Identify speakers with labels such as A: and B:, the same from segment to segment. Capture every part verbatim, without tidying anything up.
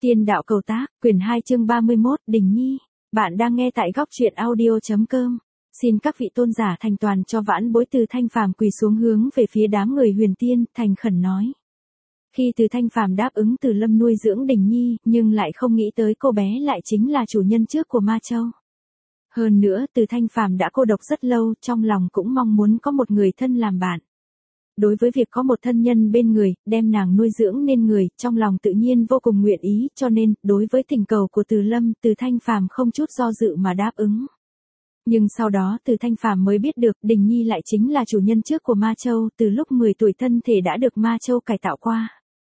A: Tiên đạo cầu tác, quyển hai chương ba mươi mốt, Đình Nhi. Bạn đang nghe tại góc truyện audio.com. Xin các vị tôn giả thành toàn cho vãn bối. Từ Thanh Phàm quỳ xuống hướng về phía đám người Huyền Tiên, thành khẩn nói. Khi Từ Thanh Phàm đáp ứng Từ Lâm nuôi dưỡng Đình Nhi, nhưng lại không nghĩ tới cô bé lại chính là chủ nhân trước của Ma Châu. Hơn nữa, Từ Thanh Phàm đã cô độc rất lâu, trong lòng cũng mong muốn có một người thân làm bạn. Đối với việc có một thân nhân bên người, đem nàng nuôi dưỡng nên người, trong lòng tự nhiên vô cùng nguyện ý, cho nên, đối với thỉnh cầu của Từ Lâm, Từ Thanh Phàm không chút do dự mà đáp ứng. Nhưng sau đó Từ Thanh Phàm mới biết được, Đình Nhi lại chính là chủ nhân trước của Ma Châu, từ lúc mười tuổi thân thể đã được Ma Châu cải tạo qua.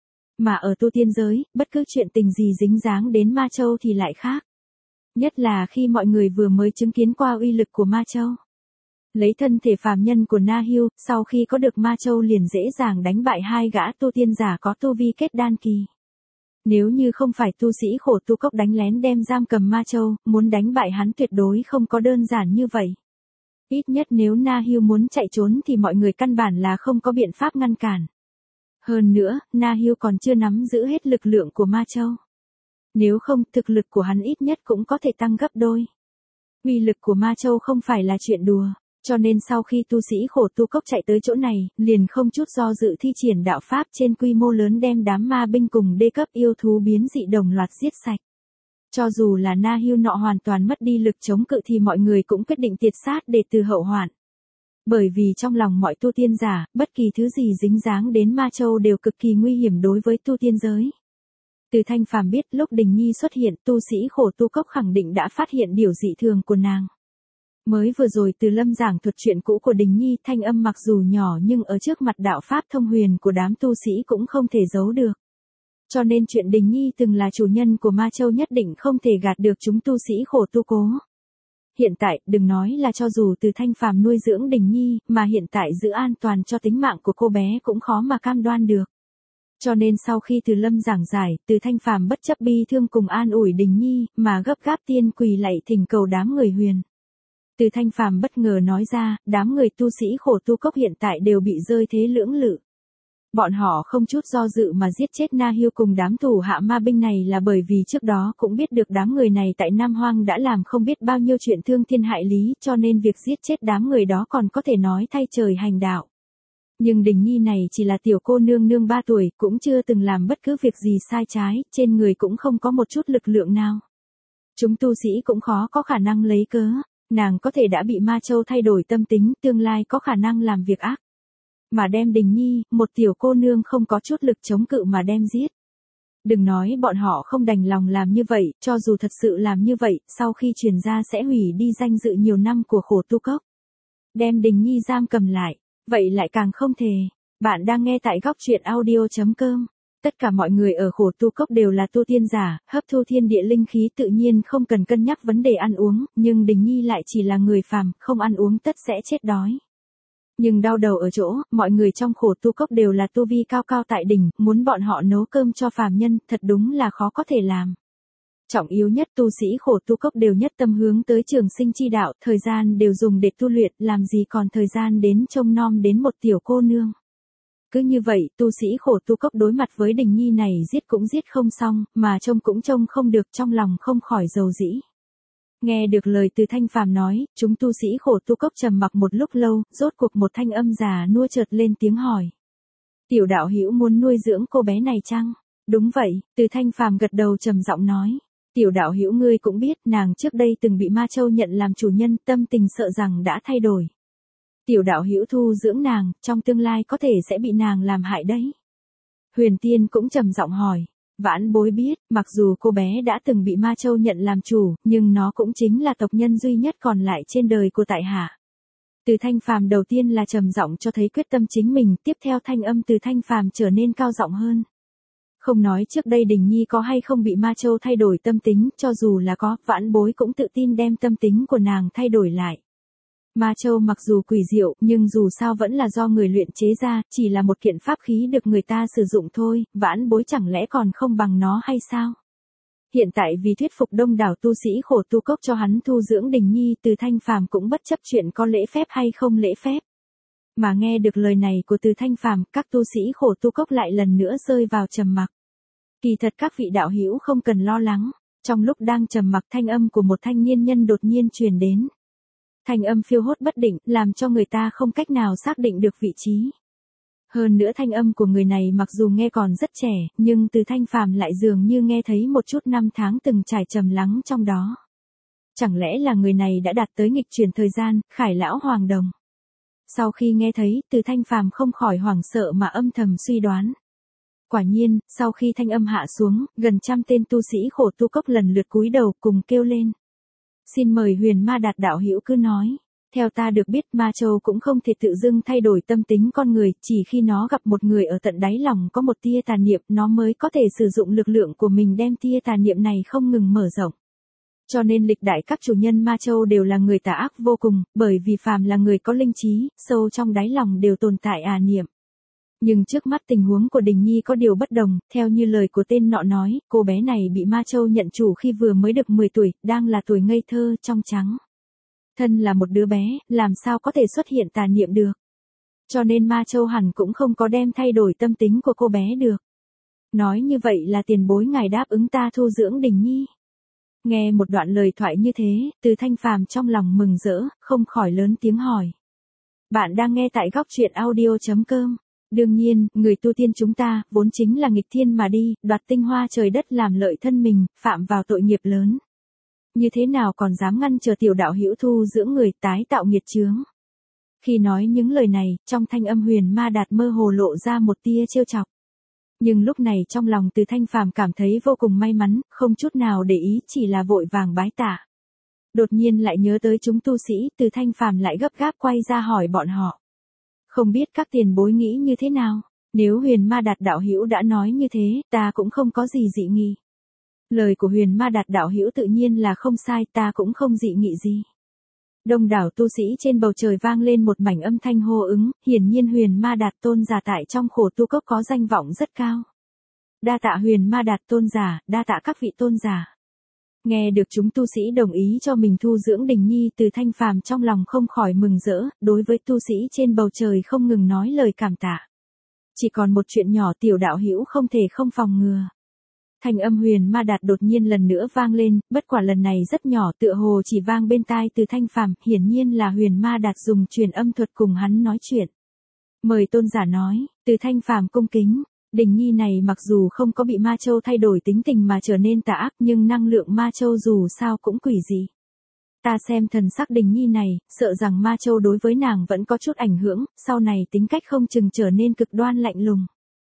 A: Mà ở tu tiên giới, bất cứ chuyện tình gì dính dáng đến Ma Châu thì lại khác. Nhất là khi mọi người vừa mới chứng kiến qua uy lực của Ma Châu. Lấy thân thể phàm nhân của Na Hưu, sau khi có được Ma Châu liền dễ dàng đánh bại hai gã tu tiên giả có tu vi kết đan kỳ. Nếu như không phải tu sĩ khổ tu cốc đánh lén đem giam cầm Ma Châu, muốn đánh bại hắn tuyệt đối không có đơn giản như vậy. Ít nhất nếu Na Hưu muốn chạy trốn thì mọi người căn bản là không có biện pháp ngăn cản. Hơn nữa, Na Hưu còn chưa nắm giữ hết lực lượng của Ma Châu. Nếu không, thực lực của hắn ít nhất cũng có thể tăng gấp đôi. Uy lực của Ma Châu không phải là chuyện đùa. Cho nên sau khi tu sĩ khổ tu cốc chạy tới chỗ này, liền không chút do dự thi triển đạo pháp trên quy mô lớn đem đám ma binh cùng đê cấp yêu thú biến dị đồng loạt giết sạch. Cho dù là Na Hưu nọ hoàn toàn mất đi lực chống cự thì mọi người cũng quyết định tiệt sát để từ hậu hoạn. Bởi vì trong lòng mọi tu tiên giả, bất kỳ thứ gì dính dáng đến Ma Châu đều cực kỳ nguy hiểm đối với tu tiên giới. Từ Thanh Phàm biết lúc Đình Nhi xuất hiện, tu sĩ khổ tu cốc khẳng định đã phát hiện điều dị thường của nàng. Mới vừa rồi Từ Lâm giảng thuật chuyện cũ của Đình Nhi, thanh âm mặc dù nhỏ nhưng ở trước mặt đạo pháp thông huyền của đám tu sĩ cũng không thể giấu được. Cho nên chuyện Đình Nhi từng là chủ nhân của Ma Châu nhất định không thể gạt được chúng tu sĩ khổ tu cố. Hiện tại, đừng nói là cho dù Từ Thanh Phàm nuôi dưỡng Đình Nhi, mà hiện tại giữ an toàn cho tính mạng của cô bé cũng khó mà cam đoan được. Cho nên sau khi Từ Lâm giảng giải, Từ Thanh Phàm bất chấp bi thương cùng an ủi Đình Nhi, mà gấp gáp tiên quỳ lạy thỉnh cầu đám người Huyền. Từ Thanh Phàm bất ngờ nói ra, đám người tu sĩ khổ tu cốc hiện tại đều bị rơi thế lưỡng lự. Bọn họ không chút do dự mà giết chết Na Hưu cùng đám thủ hạ ma binh này là bởi vì trước đó cũng biết được đám người này tại Nam Hoang đã làm không biết bao nhiêu chuyện thương thiên hại lý, cho nên việc giết chết đám người đó còn có thể nói thay trời hành đạo. Nhưng Đình Nhi này chỉ là tiểu cô nương nương ba tuổi, cũng chưa từng làm bất cứ việc gì sai trái, trên người cũng không có một chút lực lượng nào. Chúng tu sĩ cũng khó có khả năng lấy cớ. Nàng có thể đã bị Ma Châu thay đổi tâm tính, tương lai có khả năng làm việc ác. Mà đem Đình Nhi, một tiểu cô nương không có chút lực chống cự mà đem giết. Đừng nói bọn họ không đành lòng làm như vậy, cho dù thật sự làm như vậy, sau khi truyền ra sẽ hủy đi danh dự nhiều năm của khổ tu cốc. Đem Đình Nhi giam cầm lại, vậy lại càng không thể. Bạn đang nghe tại góc truyện audio.com. Tất cả mọi người ở khổ tu cốc đều là tu tiên giả, hấp thu thiên địa linh khí tự nhiên không cần cân nhắc vấn đề ăn uống, nhưng Đình Nhi lại chỉ là người phàm, không ăn uống tất sẽ chết đói. Nhưng đau đầu ở chỗ, mọi người trong khổ tu cốc đều là tu vi cao cao tại đỉnh, muốn bọn họ nấu cơm cho phàm nhân, thật đúng là khó có thể làm. Trọng yếu nhất tu sĩ khổ tu cốc đều nhất tâm hướng tới trường sinh chi đạo, thời gian đều dùng để tu luyện, làm gì còn thời gian đến trông nom đến một tiểu cô nương. Cứ như vậy, tu sĩ khổ tu cốc đối mặt với Đình Nhi này giết cũng giết không xong, mà trông cũng trông không được, trong lòng không khỏi dầu dĩ. Nghe được lời Từ Thanh Phàm nói, chúng tu sĩ khổ tu cốc trầm mặc một lúc lâu, rốt cuộc một thanh âm già nua chợt lên tiếng hỏi. Tiểu đạo hữu muốn nuôi dưỡng cô bé này chăng? Đúng vậy, Từ Thanh Phàm gật đầu trầm giọng nói. Tiểu đạo hữu ngươi cũng biết, nàng trước đây từng bị Ma Châu nhận làm chủ nhân, tâm tình sợ rằng đã thay đổi. Tiểu đạo hữu thu dưỡng nàng, trong tương lai có thể sẽ bị nàng làm hại đấy. Huyền Tiên cũng trầm giọng hỏi, vãn bối biết, mặc dù cô bé đã từng bị Ma Châu nhận làm chủ, nhưng nó cũng chính là tộc nhân duy nhất còn lại trên đời của tại hạ. Từ Thanh Phàm đầu tiên là trầm giọng cho thấy quyết tâm chính mình, tiếp theo thanh âm Từ Thanh Phàm trở nên cao giọng hơn. Không nói trước đây Đình Nhi có hay không bị Ma Châu thay đổi tâm tính, cho dù là có, vãn bối cũng tự tin đem tâm tính của nàng thay đổi lại. Ma Châu mặc dù quỷ diệu, nhưng dù sao vẫn là do người luyện chế ra, chỉ là một kiện pháp khí được người ta sử dụng thôi, vãn bối chẳng lẽ còn không bằng nó hay sao? Hiện tại vì thuyết phục đông đảo tu sĩ khổ tu cốc cho hắn thu dưỡng Đình Nhi, Từ Thanh Phàm cũng bất chấp chuyện có lễ phép hay không lễ phép. Mà nghe được lời này của Từ Thanh Phàm, các tu sĩ khổ tu cốc lại lần nữa rơi vào trầm mặc. Kỳ thật các vị đạo hữu không cần lo lắng, trong lúc đang trầm mặc thanh âm của một thanh niên nhân đột nhiên truyền đến. Thanh âm phiêu hốt bất định, làm cho người ta không cách nào xác định được vị trí. Hơn nữa thanh âm của người này mặc dù nghe còn rất trẻ, nhưng từ Thanh Phàm lại dường như nghe thấy một chút năm tháng từng trải trầm lắng trong đó. Chẳng lẽ là người này đã đạt tới nghịch chuyển thời gian, Khải lão Hoàng Đồng. Sau khi nghe thấy, từ Thanh Phàm không khỏi hoảng sợ mà âm thầm suy đoán. Quả nhiên, sau khi thanh âm hạ xuống, gần trăm tên tu sĩ khổ tu cốc lần lượt cúi đầu cùng kêu lên. Xin mời Huyền Ma Đạt đạo hữu cứ nói. Theo ta được biết Ma Châu cũng không thể tự dưng thay đổi tâm tính con người, chỉ khi nó gặp một người ở tận đáy lòng có một tia tà niệm nó mới có thể sử dụng lực lượng của mình đem tia tà niệm này không ngừng mở rộng. Cho nên lịch đại các chủ nhân Ma Châu đều là người tà ác vô cùng, bởi vì phàm là người có linh trí, sâu trong đáy lòng đều tồn tại à niệm. Nhưng trước mắt tình huống của Đình Nhi có điều bất đồng, theo như lời của tên nọ nói, cô bé này bị Ma Châu nhận chủ khi vừa mới được mười tuổi, đang là tuổi ngây thơ, trong trắng. Thân là một đứa bé, làm sao có thể xuất hiện tà niệm được. Cho nên Ma Châu hẳn cũng không có đem thay đổi tâm tính của cô bé được. Nói như vậy là tiền bối ngài đáp ứng ta thu dưỡng Đình Nhi. Nghe một đoạn lời thoại như thế, từ Thanh Phàm trong lòng mừng rỡ, không khỏi lớn tiếng hỏi. Bạn đang nghe tại góc truyện audio chấm com. Đương nhiên, người tu tiên chúng ta, vốn chính là nghịch thiên mà đi, đoạt tinh hoa trời đất làm lợi thân mình, phạm vào tội nghiệp lớn. Như thế nào còn dám ngăn chờ tiểu đạo hữu thu dưỡng người tái tạo nghiệt chướng. Khi nói những lời này, trong thanh âm Huyền Ma Đạt mơ hồ lộ ra một tia trêu chọc. Nhưng lúc này trong lòng từ Thanh Phàm cảm thấy vô cùng may mắn, không chút nào để ý chỉ là vội vàng bái tạ. Đột nhiên lại nhớ tới chúng tu sĩ, từ Thanh Phàm lại gấp gáp quay ra hỏi bọn họ. Không biết các tiền bối nghĩ như thế nào, nếu Huyền Ma Đạt đạo hữu đã nói như thế, ta cũng không có gì dị nghị. Lời của Huyền Ma Đạt đạo hữu tự nhiên là không sai, ta cũng không dị nghị gì. Đông đảo tu sĩ trên bầu trời vang lên một mảnh âm thanh hô ứng, hiển nhiên Huyền Ma Đạt tôn giả tại trong khổ tu cốc có danh vọng rất cao. Đa tạ Huyền Ma Đạt tôn giả, đa tạ các vị tôn giả. Nghe được chúng tu sĩ đồng ý cho mình thu dưỡng Đình Nhi, từ Thanh Phàm trong lòng không khỏi mừng rỡ, đối với tu sĩ trên bầu trời không ngừng nói lời cảm tạ. Chỉ còn một chuyện nhỏ tiểu đạo hữu không thể không phòng ngừa. Thanh âm Huyền Ma Đạt đột nhiên lần nữa vang lên, bất quả lần này rất nhỏ tựa hồ chỉ vang bên tai từ Thanh Phàm, hiển nhiên là Huyền Ma Đạt dùng truyền âm thuật cùng hắn nói chuyện. Mời tôn giả nói, từ Thanh Phàm cung kính. Đình Nhi này mặc dù không có bị Ma Châu thay đổi tính tình mà trở nên tà ác nhưng năng lượng Ma Châu dù sao cũng quỷ dị. Ta xem thần sắc Đình Nhi này, sợ rằng Ma Châu đối với nàng vẫn có chút ảnh hưởng, sau này tính cách không chừng trở nên cực đoan lạnh lùng.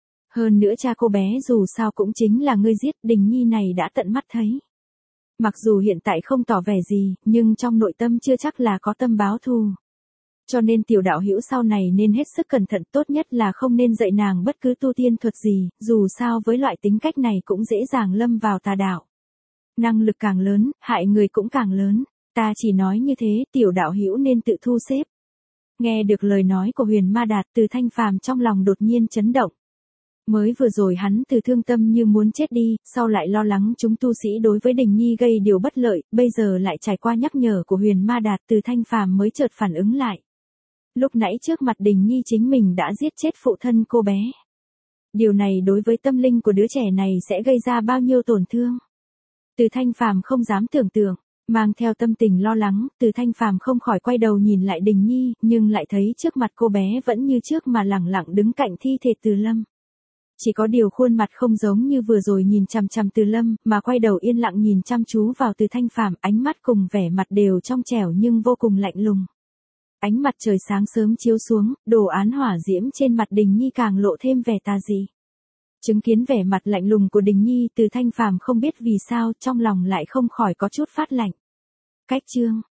A: Hơn nữa cha cô bé dù sao cũng chính là ngươi giết, Đình Nhi này đã tận mắt thấy. Mặc dù hiện tại không tỏ vẻ gì, nhưng trong nội tâm chưa chắc là có tâm báo thù. Cho nên tiểu đạo hữu sau này nên hết sức cẩn thận, tốt nhất là không nên dạy nàng bất cứ tu tiên thuật gì, dù sao với loại tính cách này cũng dễ dàng lâm vào tà đạo. Năng lực càng lớn, hại người cũng càng lớn, ta chỉ nói như thế, tiểu đạo hữu nên tự thu xếp. Nghe được lời nói của Huyền Ma Đạt, từ Thanh Phàm trong lòng đột nhiên chấn động. Mới vừa rồi hắn từ thương tâm như muốn chết đi, sau lại lo lắng chúng tu sĩ đối với Đình Nhi gây điều bất lợi, bây giờ lại trải qua nhắc nhở của Huyền Ma Đạt, từ Thanh Phàm mới chợt phản ứng lại. Lúc nãy trước mặt Đình Nhi chính mình đã giết chết phụ thân cô bé. Điều này đối với tâm linh của đứa trẻ này sẽ gây ra bao nhiêu tổn thương. Từ Thanh Phàm không dám tưởng tượng, mang theo tâm tình lo lắng, Từ Thanh Phàm không khỏi quay đầu nhìn lại Đình Nhi, nhưng lại thấy trước mặt cô bé vẫn như trước mà lẳng lặng đứng cạnh thi thể Từ Lâm. Chỉ có điều khuôn mặt không giống như vừa rồi nhìn chằm chằm Từ Lâm, mà quay đầu yên lặng nhìn chăm chú vào Từ Thanh Phàm, ánh mắt cùng vẻ mặt đều trong trẻo nhưng vô cùng lạnh lùng. Ánh mặt trời sáng sớm chiếu xuống, đồ án hỏa diễm trên mặt Đình Nhi càng lộ thêm vẻ tà dị. Chứng kiến vẻ mặt lạnh lùng của Đình Nhi, Từ Thanh Phàm không biết vì sao trong lòng lại không khỏi có chút phát lạnh. Cách chương